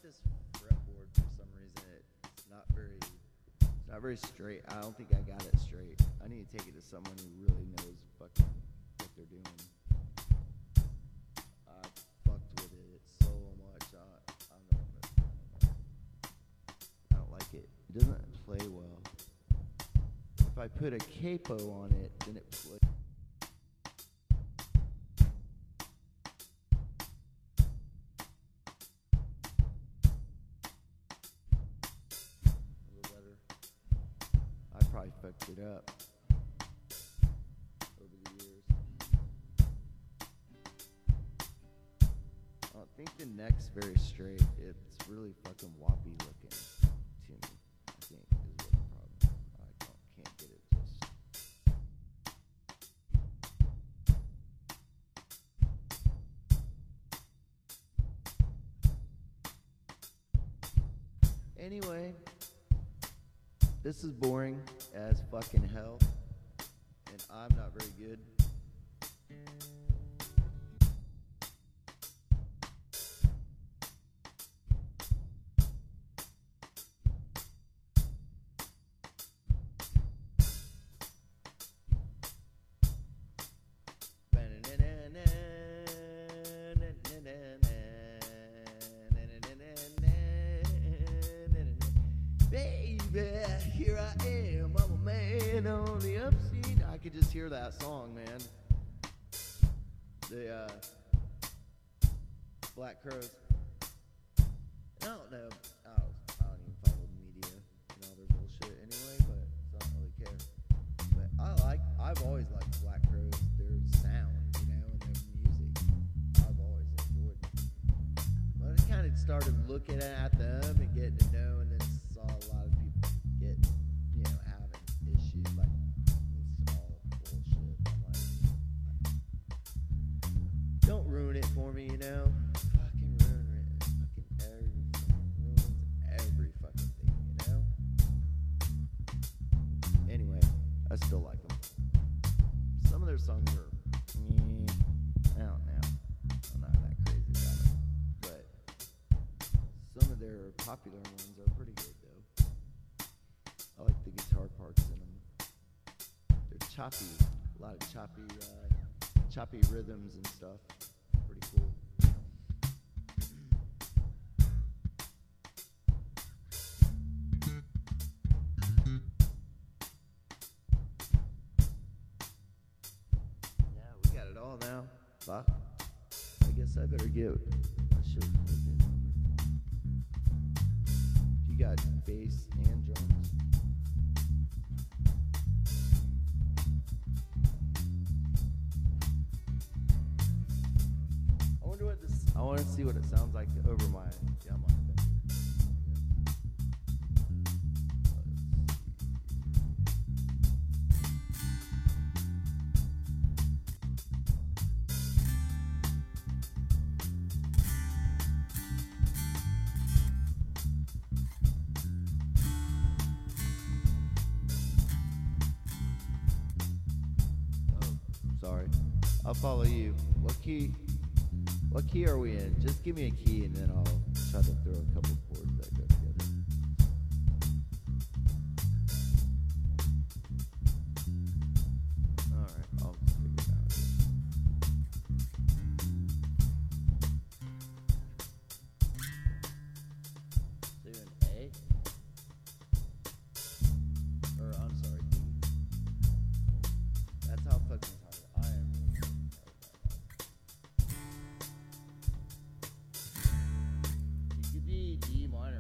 this fretboard for some reason. It's not very straight. I don't think I got it straight. I need to take it to someone who really knows fucking what they're doing. I fucked with it so much. I don't like it. It doesn't play well. If I put a capo on it, then it plays. I fucked it up over the years. I don't think the neck's very straight. It's really fucking woppy looking to me, I think, is what the problem. Can't get it just. Anyway, this is boring as fucking hell, and I'm not very good. Baby, here I am, I'm a man on the upside. I could just hear that song, man. The Black Crowes. I don't know. I don't even follow the media and all their bullshit anyway, but I don't really care. But I've always liked Black Crowes, their sound, and their music. I've always enjoyed it. But I kind of started looking at them and getting to know, and then saw a lot of people get, having issues like it's all bullshit. I'm like, don't ruin it for me, Fucking ruin it. Ruins every fucking thing, Anyway, I still like them. Some of their songs are, I don't know. I'm not that crazy about them, but some of their popular ones are pretty good, though. I like the guitar parts in them. They're choppy, a lot of choppy rhythms and stuff. Pretty cool. Yeah, we got it all now. Fuck. I guess I better get my shit plugged in. You got bass and drums. I want to see what it sounds like over my Yamaha. Sorry. I'll follow you. What key are we in? Just give me a key and then I'll try to throw a couple chords that go together. Alright, I'll figure it out. So you're an A? Or, I'm sorry, D. That's how fucking tired I am. You could be D minor.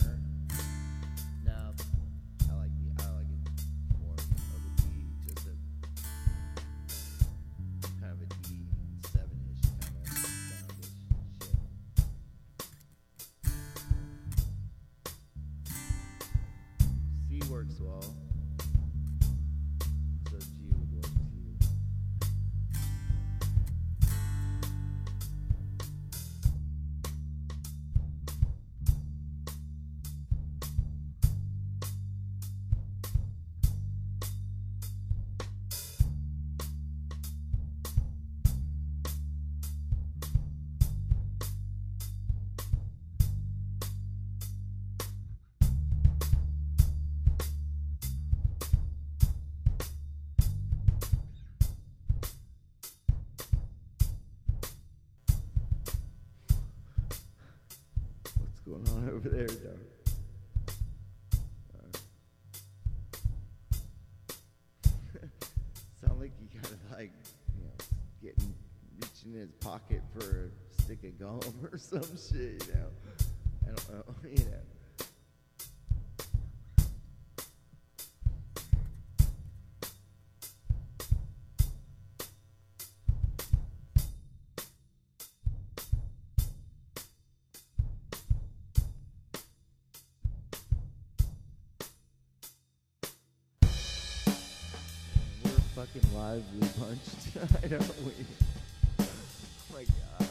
going on over there, dog? Sound like you gotta like, reaching in his pocket for a stick of gum or some shit, I don't know, We're fucking lively punched. I don't we? Oh my god.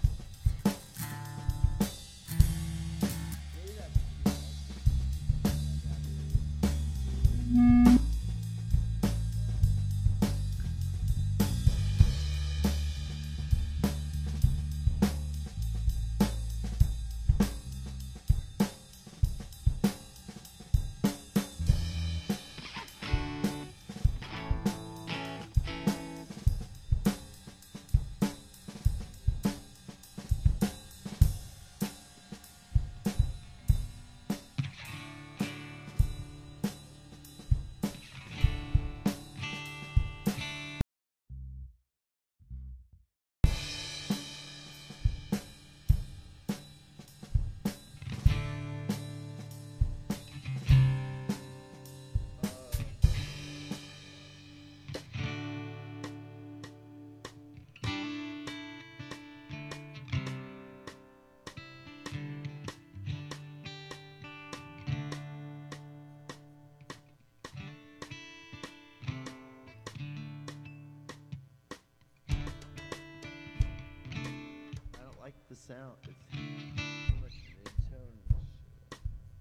I don't like the sound. It's too much mid-tone shit.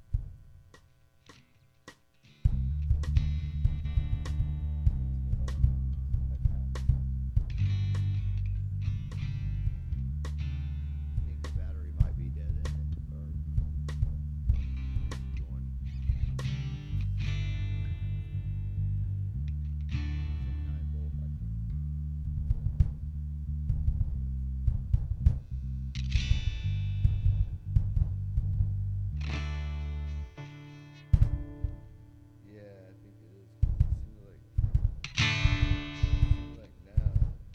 I think the battery might be dead in it, or going 9 volt, I think. Yeah, I think it is. It seems like now.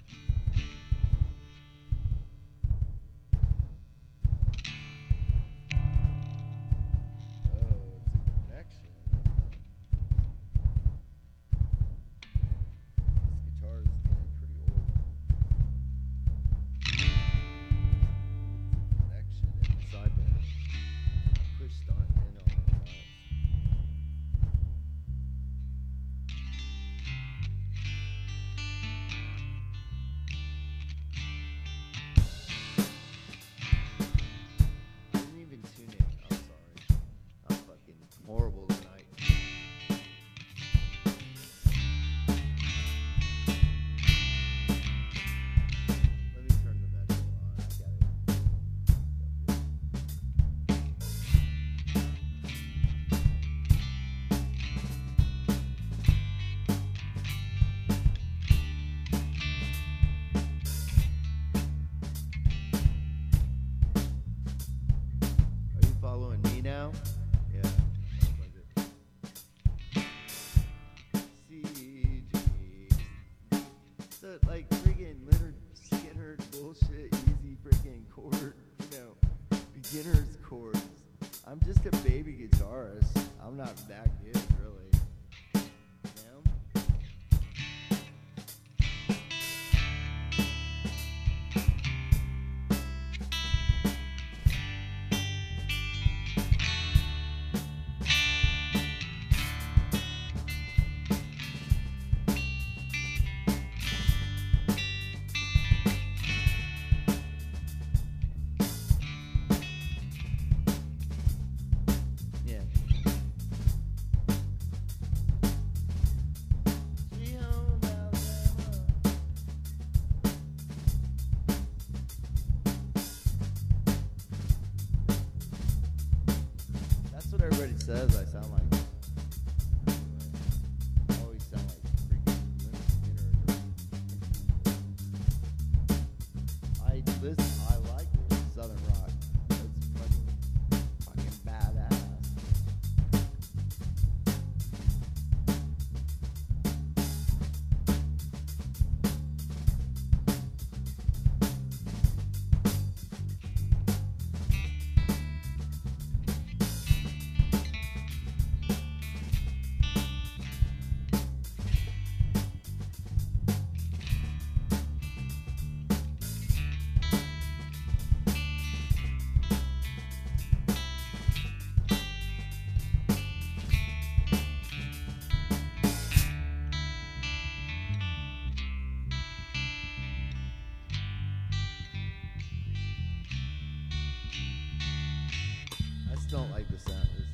Oh, it's a connection. This guitar is getting pretty old. It's a connection inside the push start in on it. I didn't even tune in. I'm sorry. I'm fucking horrible tonight. Let me turn the metal on. I got it. Are you following me now? Yeah. Sounds like it. CG. So, like, freaking Leonard Skinner bullshit, easy freaking chord, beginner's chords. I'm just a baby guitarist. I'm not that good, really. Yeah. She home Alabama. That's what everybody says I sound like. I always sound like freaking Leonard Skinner. I like it. Southern rock. That's fucking don't like the sound.